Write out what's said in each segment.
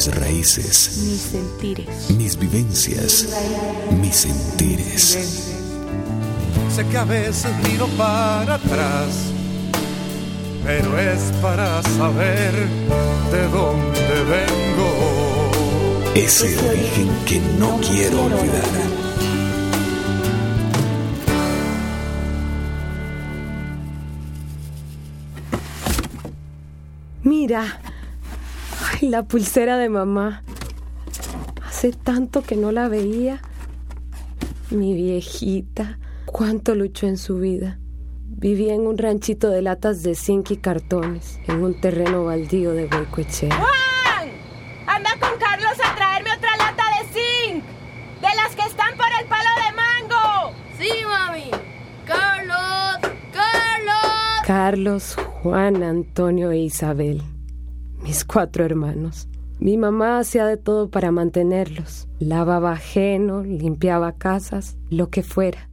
mis raíces, mis sentires, mis vivencias, mis sentires. Sé que a veces miro para atrás, pero es para saber de dónde vengo. Ese origen que no quiero olvidar. Mira, ay, la pulsera de mamá. Hace tanto que no la veía. Mi viejita, cuánto luchó en su vida. Vivía en un ranchito de latas de zinc y cartones, en un terreno baldío de Goicoechea. ¡Juan! Anda con Carlos a traerme otra lata de zinc, de las que están por el palo de mango. Sí, mami. Carlos. Carlos, Juan, Antonio e Isabel, mis 4 hermanos. Mi mamá hacía de todo para mantenerlos. Lavaba ajeno, limpiaba casas, lo que fuera.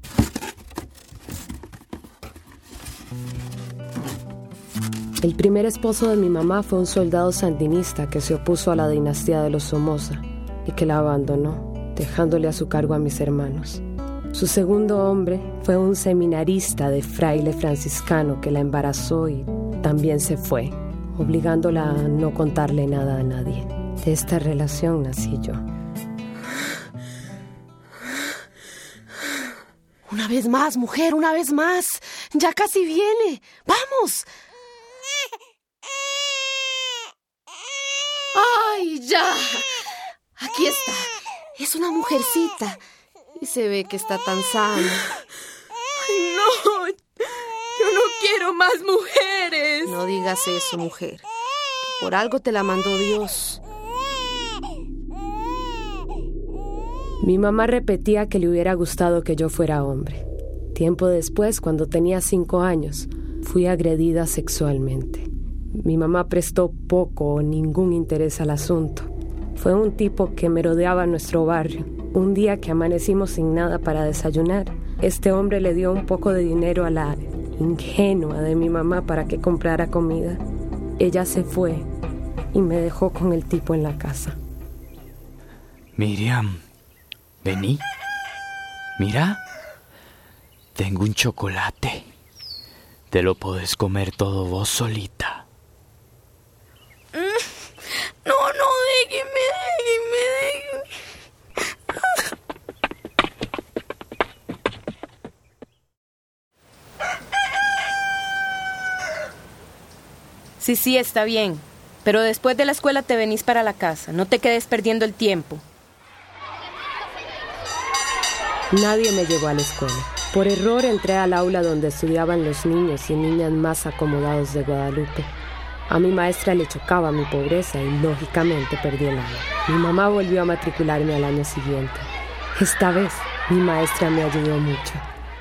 El primer esposo de mi mamá fue un soldado sandinista que se opuso a la dinastía de los Somoza y que la abandonó, dejándole a su cargo a mis hermanos. Su segundo hombre fue un seminarista de fraile franciscano que la embarazó y también se fue, obligándola a no contarle nada a nadie. De esta relación nací yo. Una vez más, mujer, una vez más. Ya casi viene. ¡Vamos! ¡Ay, ya! Aquí está. Es una mujercita. Y se ve que está tan sana. ¡Ay, no! ¡Yo no quiero más mujeres! No digas eso, mujer. Por algo te la mandó Dios. Mi mamá repetía que le hubiera gustado que yo fuera hombre. Tiempo después, cuando tenía 5 años, fui agredida sexualmente. Mi mamá prestó poco o ningún interés al asunto. Fue un tipo que merodeaba nuestro barrio. Un día que amanecimos sin nada para desayunar, este hombre le dio un poco de dinero a la ingenua de mi mamá para que comprara comida. Ella se fue y me dejó con el tipo en la casa. Miriam, vení. Mira, tengo un chocolate. Te lo podés comer todo vos solita. No, déjeme. Sí, está bien. Pero después de la escuela te venís para la casa. No te quedes perdiendo el tiempo. Nadie me llevó a la escuela. Por error entré al aula donde estudiaban los niños y niñas más acomodados de Guadalupe. A mi maestra le chocaba mi pobreza y lógicamente perdí el año. Mi mamá volvió a matricularme al año siguiente. Esta vez mi maestra me ayudó mucho.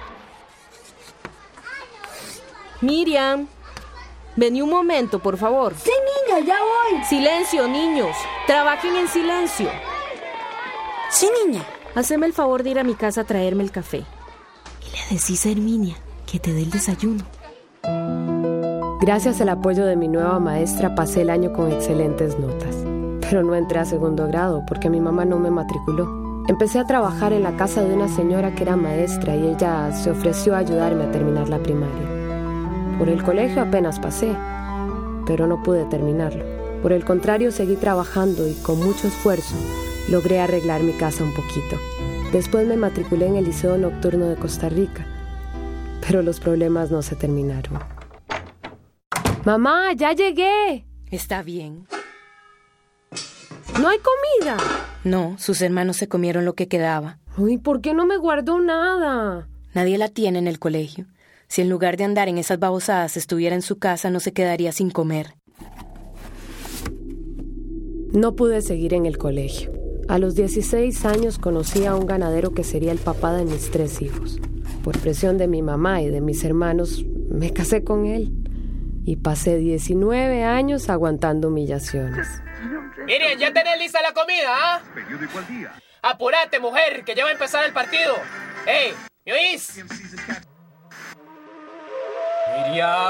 Miriam, vení un momento, por favor. Sí, niña, ya voy. Silencio, niños. Trabajen en silencio. Sí, niña. Haceme el favor de ir a mi casa a traerme el café. Y le decís a Herminia que te dé el desayuno. Gracias al apoyo de mi nueva maestra pasé el año con excelentes notas. Pero no entré a 2º grado porque mi mamá no me matriculó. Empecé a trabajar en la casa de una señora que era maestra y ella se ofreció a ayudarme a terminar la primaria. Por el colegio apenas pasé, pero no pude terminarlo. Por el contrario, seguí trabajando y con mucho esfuerzo logré arreglar mi casa un poquito. Después me matriculé en el Liceo Nocturno de Costa Rica, pero los problemas no se terminaron. ¡Mamá, ya llegué! Está bien. ¿No hay comida? No, sus hermanos se comieron lo que quedaba. Uy, ¿por qué no me guardó nada? Nadie la tiene en el colegio. Si en lugar de andar en esas babosadas estuviera en su casa, no se quedaría sin comer. No pude seguir en el colegio. A los 16 años conocí a un ganadero que sería el papá de mis 3 hijos. Por presión de mi mamá y de mis hermanos, me casé con él. Y pasé 19 años aguantando humillaciones. Miren, ¿ya tenés lista la comida, ah? Periódico al día. Apúrate, mujer, que ya va a empezar el partido. ¡Ey! ¿Me oís?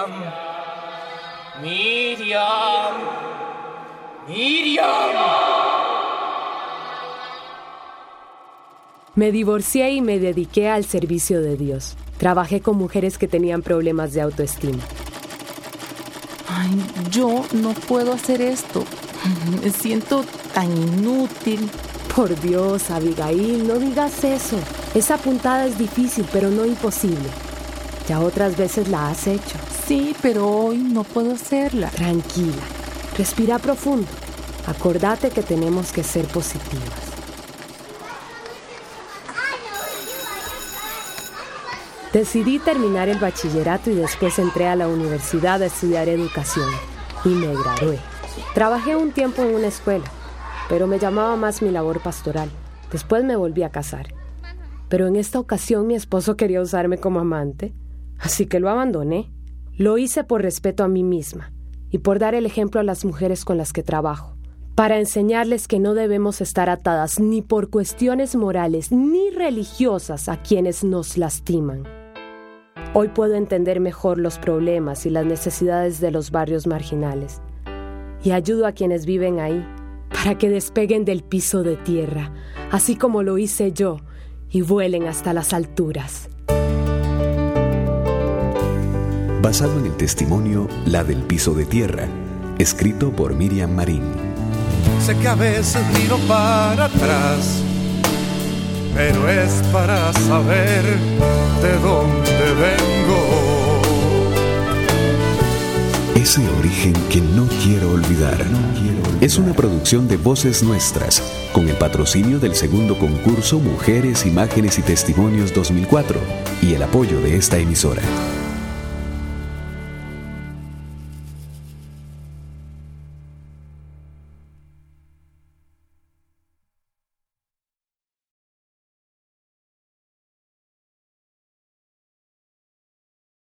Miriam. Me divorcié y me dediqué al servicio de Dios. Trabajé con mujeres que tenían problemas de autoestima. Ay, yo no puedo hacer esto. Me siento tan inútil. Por Dios, Abigail, no digas eso. Esa puntada es difícil, pero no imposible. Ya otras veces la has hecho. Sí, pero hoy no puedo hacerla. Tranquila, respira profundo. Acordate que tenemos que ser positivas. Decidí terminar el bachillerato y después entré a la universidad a estudiar educación. Y me gradué. Trabajé un tiempo en una escuela, pero me llamaba más mi labor pastoral. Después me volví a casar. Pero en esta ocasión mi esposo quería usarme como amante, así que lo abandoné. Lo hice por respeto a mí misma y por dar el ejemplo a las mujeres con las que trabajo, para enseñarles que no debemos estar atadas ni por cuestiones morales ni religiosas a quienes nos lastiman. Hoy puedo entender mejor los problemas y las necesidades de los barrios marginales y ayudo a quienes viven ahí para que despeguen del piso de tierra, así como lo hice yo, y vuelen hasta las alturas. Basado en el testimonio La del piso de tierra, escrito por Miriam Marín. Sé que a veces miro para atrás, pero es para saber de dónde vengo. Ese origen que no quiero olvidar. Es una producción de Voces Nuestras, con el patrocinio del segundo concurso Mujeres, Imágenes y Testimonios 2004 y el apoyo de esta emisora.